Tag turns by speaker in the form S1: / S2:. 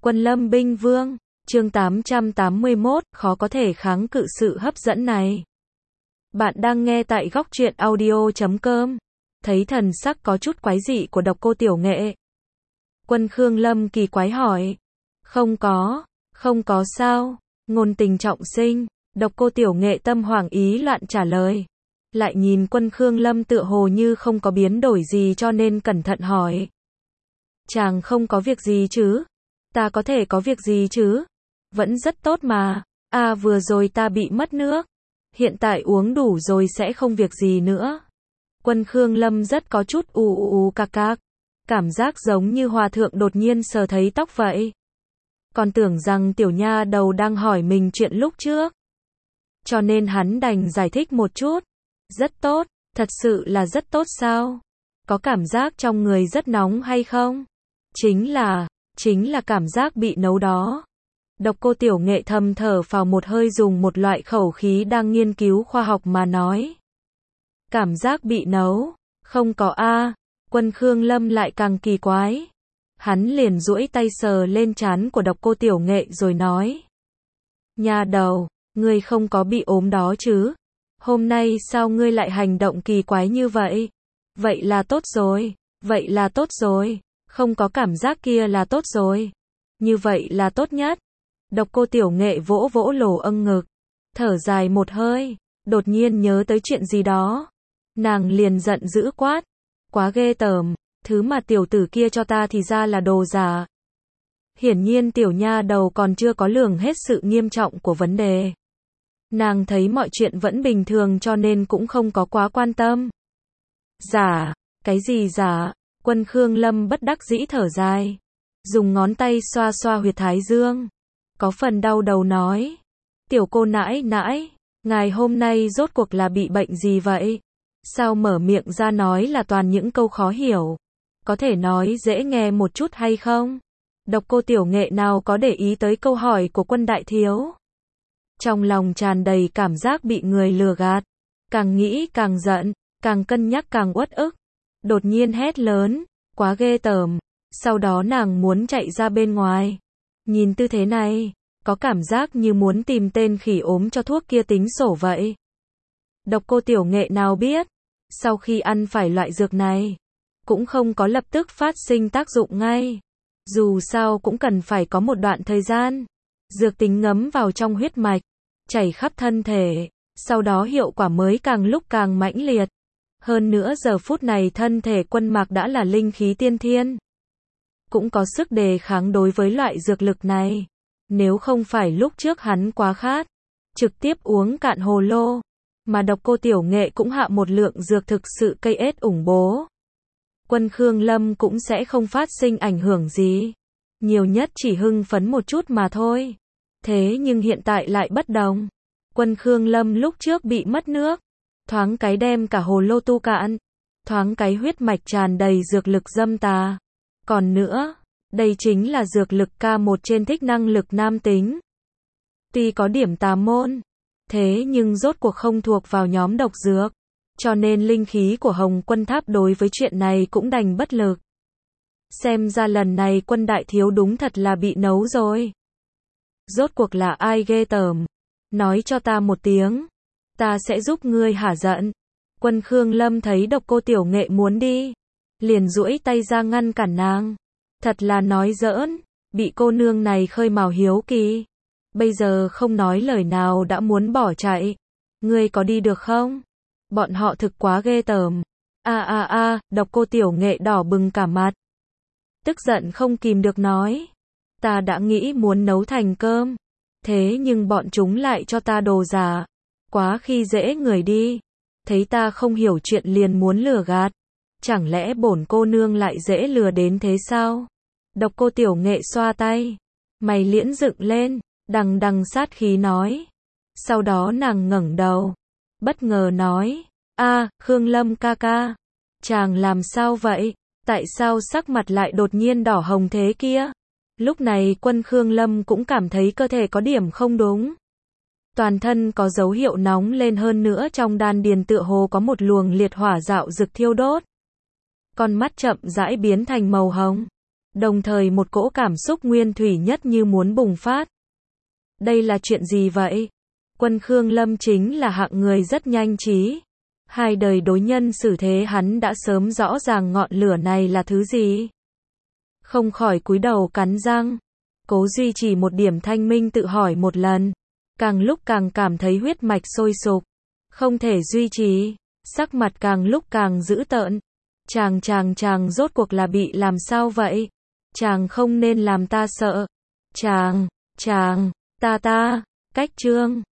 S1: Quân Lâm binh vương, chương 881, khó có thể kháng cự sự hấp dẫn này. Bạn đang nghe tại góc truyện audio.com. Thấy thần sắc có chút quái dị của Độc Cô Tiểu Nghệ, Quân Khương Lâm kỳ quái hỏi. Không có sao, ngôn tình trọng sinh. Độc Cô Tiểu Nghệ tâm hoảng ý loạn trả lời. Lại nhìn Quân Khương Lâm tựa hồ như không có biến đổi gì cho nên cẩn thận hỏi. Chàng không có việc gì chứ? Ta có thể có việc gì chứ? Vẫn rất tốt mà. Vừa rồi ta bị mất nước. Hiện tại uống đủ rồi sẽ không việc gì nữa. Quân Khương Lâm rất có chút cạc. Cảm giác giống như hòa thượng đột nhiên sờ thấy tóc vậy. Còn tưởng rằng tiểu nha đầu đang hỏi mình chuyện lúc trước. Cho nên hắn đành giải thích một chút. Rất tốt, thật sự là rất tốt sao? Có cảm giác trong người rất nóng hay không? Chính là cảm giác bị nấu đó. Độc Cô Tiểu Nghệ thầm thở phào một hơi dùng một loại khẩu khí đang nghiên cứu khoa học mà nói. Cảm giác bị nấu? Không có a. Quân Khương Lâm lại càng kỳ quái. Hắn liền duỗi tay sờ lên trán của Độc Cô Tiểu Nghệ rồi nói. Nha đầu, ngươi không có bị ốm đó chứ? Hôm nay sao ngươi lại hành động kỳ quái như vậy? Vậy là tốt rồi. Không có cảm giác kia là tốt rồi. Như vậy là tốt nhất. Độc Cô Tiểu Nghệ vỗ vỗ lỗ ngực. Thở dài một hơi. Đột nhiên nhớ tới chuyện gì đó. Nàng liền giận dữ quát. Quá ghê tởm. Thứ mà tiểu tử kia cho ta thì ra là đồ giả. Hiển nhiên tiểu nha đầu còn chưa có lường hết sự nghiêm trọng của vấn đề. Nàng thấy mọi chuyện vẫn bình thường cho nên cũng không có quá quan tâm. Giả? Cái gì giả? Quân Khương Lâm bất đắc dĩ thở dài. Dùng ngón tay xoa xoa huyệt thái dương. Có phần đau đầu nói. Tiểu cô nãi, ngài hôm nay rốt cuộc là bị bệnh gì vậy? Sao mở miệng ra nói là toàn những câu khó hiểu? Có thể nói dễ nghe một chút hay không? Độc Cô Tiểu Nghệ nào có để ý tới câu hỏi của Quân đại thiếu. Trong lòng tràn đầy cảm giác bị người lừa gạt. Càng nghĩ càng giận, càng cân nhắc càng uất ức. Đột nhiên hét lớn, quá ghê tởm. Sau đó nàng muốn chạy ra bên ngoài. Nhìn tư thế này, có cảm giác như muốn tìm tên khỉ ốm cho thuốc kia tính sổ vậy. Độc Cô Tiểu Nghệ nào biết, sau khi ăn phải loại dược này, cũng không có lập tức phát sinh tác dụng ngay. Dù sao cũng cần phải có một đoạn thời gian. Dược tính ngấm vào trong huyết mạch, chảy khắp thân thể, sau đó hiệu quả mới càng lúc càng mãnh liệt. Hơn nữa giờ phút này thân thể Quân Mạc đã là linh khí tiên thiên. Cũng có sức đề kháng đối với loại dược lực này. Nếu không phải lúc trước hắn quá khát, trực tiếp uống cạn hồ lô, mà Độc Cô Tiểu Nghệ cũng hạ một lượng dược thực sự cây ết ủng bố. Quân Khương Lâm cũng sẽ không phát sinh ảnh hưởng gì. Nhiều nhất chỉ hưng phấn một chút mà thôi. Thế nhưng hiện tại lại bất đồng. Quân Khương Lâm lúc trước bị mất nước. Thoáng cái đem cả hồ lô tu cạn. Thoáng cái huyết mạch tràn đầy dược lực dâm tà. Còn nữa, đây chính là dược lực K1 trên thích năng lực nam tính. Tuy có điểm tà môn, thế nhưng rốt cuộc không thuộc vào nhóm độc dược. Cho nên linh khí của Hồng Quân Tháp đối với chuyện này cũng đành bất lực. Xem ra lần này Quân đại thiếu đúng thật là bị nấu rồi. Rốt cuộc là ai ghê tởm? Nói cho ta một tiếng. Ta sẽ giúp ngươi hả giận. Quân Khương Lâm thấy Độc Cô Tiểu Nghệ muốn đi, liền duỗi tay ra ngăn cản nàng. Thật là nói giỡn, bị cô nương này khơi mào hiếu kỳ. Bây giờ không nói lời nào đã muốn bỏ chạy. Ngươi có đi được không? Bọn họ thực quá ghê tởm. Độc Cô Tiểu Nghệ đỏ bừng cả mặt. Tức giận không kìm được nói. Ta đã nghĩ muốn nấu thành cơm. Thế nhưng bọn chúng lại cho ta đồ giả. Quá khi dễ người đi. Thấy ta không hiểu chuyện liền muốn lừa gạt. Chẳng lẽ bổn cô nương lại dễ lừa đến thế sao? Độc Cô Tiểu Nghệ xoa tay. Mày liễn dựng lên, đằng sát khí nói. Sau đó nàng ngẩng đầu. Bất ngờ nói. Khương Lâm ca ca. Chàng làm sao vậy? Tại sao sắc mặt lại đột nhiên đỏ hồng thế kia? Lúc này Quân Khương Lâm cũng cảm thấy cơ thể có điểm không đúng. Toàn thân có dấu hiệu nóng lên hơn nữa trong đan điền tựa hồ có một luồng liệt hỏa dạo rực thiêu đốt. Con mắt chậm rãi biến thành màu hồng. Đồng thời một cỗ cảm xúc nguyên thủy nhất như muốn bùng phát. Đây là chuyện gì vậy? Quân Khương Lâm chính là hạng người rất nhanh trí. Hai đời đối nhân xử thế hắn đã sớm rõ ràng ngọn lửa này là thứ gì. Không khỏi cúi đầu cắn răng. Cố duy trì một điểm thanh minh tự hỏi một lần. Càng lúc càng cảm thấy huyết mạch sôi sục. Không thể duy trì. Sắc mặt càng lúc càng dữ tợn. Chàng rốt cuộc là bị làm sao vậy? Chàng không nên làm ta sợ. Chàng, ta, cách chương.